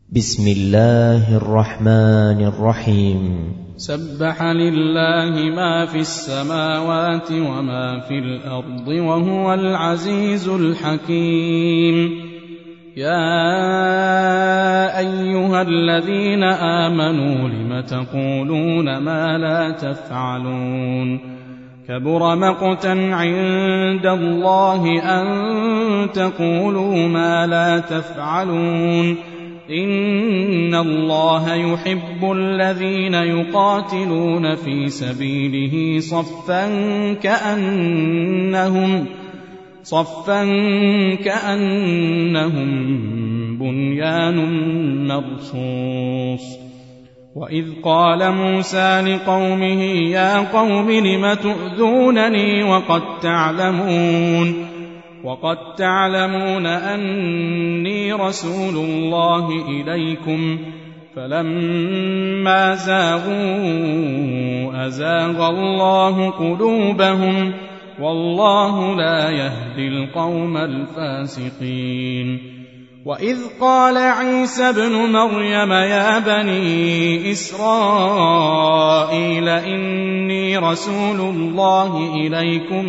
بسم الله الرحمن الرحيم سبح لله ما في السماوات وما في الأرض وهو العزيز الحكيم. يا أيها الذين آمنوا لم تقولون ما لا تفعلون كبر مقتا عند الله أن تقولوا ما لا تفعلون إن الله يحب الذين يقاتلون في سبيله صفا كأنهم بنيان مرصوص. وإذ قال موسى لقومه يا قوم لم تؤذونني وقد تعلمون أني رسول الله إليكم فلما زاغوا أزاغ الله قلوبهم والله لا يهدي القوم الفاسقين. وإذ قال عيسى ابن مريم يا بني إسرائيل إني رسول الله إليكم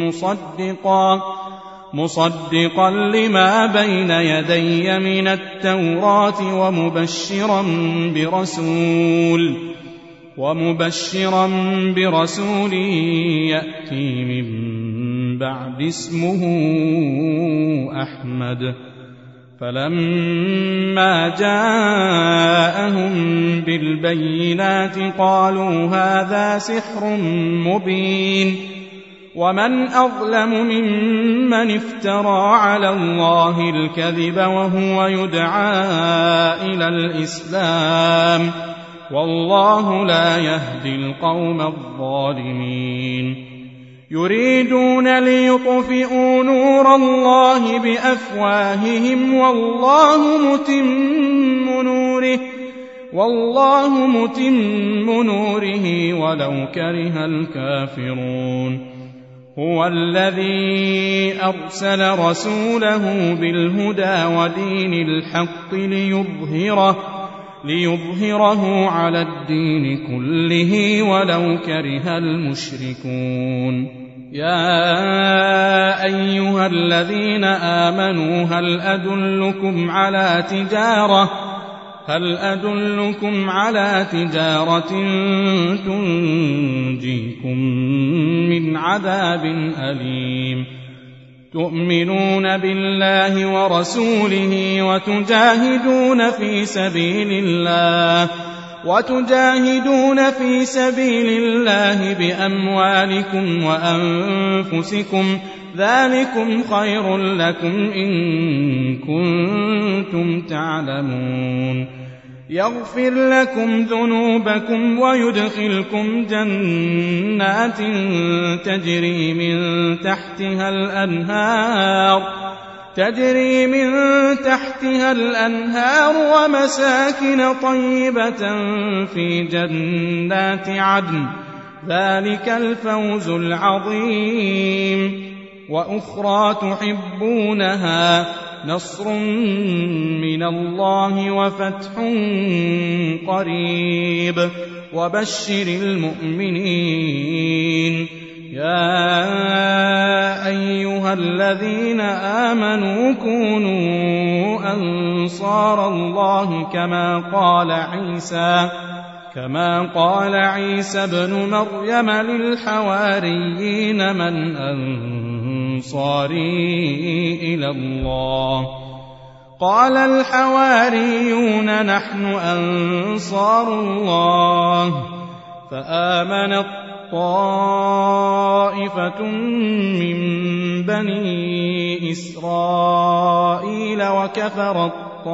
مصدقا لما بين يدي من التوراة ومبشرا برسول يأتي من بعد اسمه أحمد. فلما جاءهم بالبينات قالوا هذا سحر مبين ومن أظلم ممن افترى على الله الكذب وهو يدعى إلى الإسلام والله لا يهدي القوم الظالمين. يريدون ليطفئوا نور الله بأفواههم والله متم نوره ولو كره الكافرون. هو الذي أرسل رسوله بالهدى ودين الحق ليظهره على الدين كله ولو كره المشركون. يا أيها الذين آمنوا هل أدلكم على تجارة تنجيكم من عذاب أليم. تؤمنون بالله ورسوله وتجاهدون في سبيل الله بأموالكم وأنفسكم ذلكم خير لكم إن كنتم تعلمون. يغفر لكم ذنوبكم ويدخلكم جنات تجري من تحتها الأنهار ومساكن طيبة في جنات عدن ذلك الفوز العظيم. وأخرى تحبونها نصر من الله وفتح قريب وبشر المؤمنين. يا أيها الذين آمنوا كونوا أنصار الله كما قال عيسى ابن مريم للحواريين من أنصاري إلى الله قال الحواريون نحن أنصار الله. فآمنت طائفة من بني إسرائيل وكفرت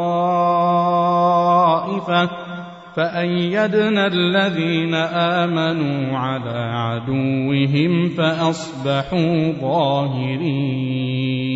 طائفة فأيدنا الذين آمنوا على عدوهم فأصبحوا ظاهرين.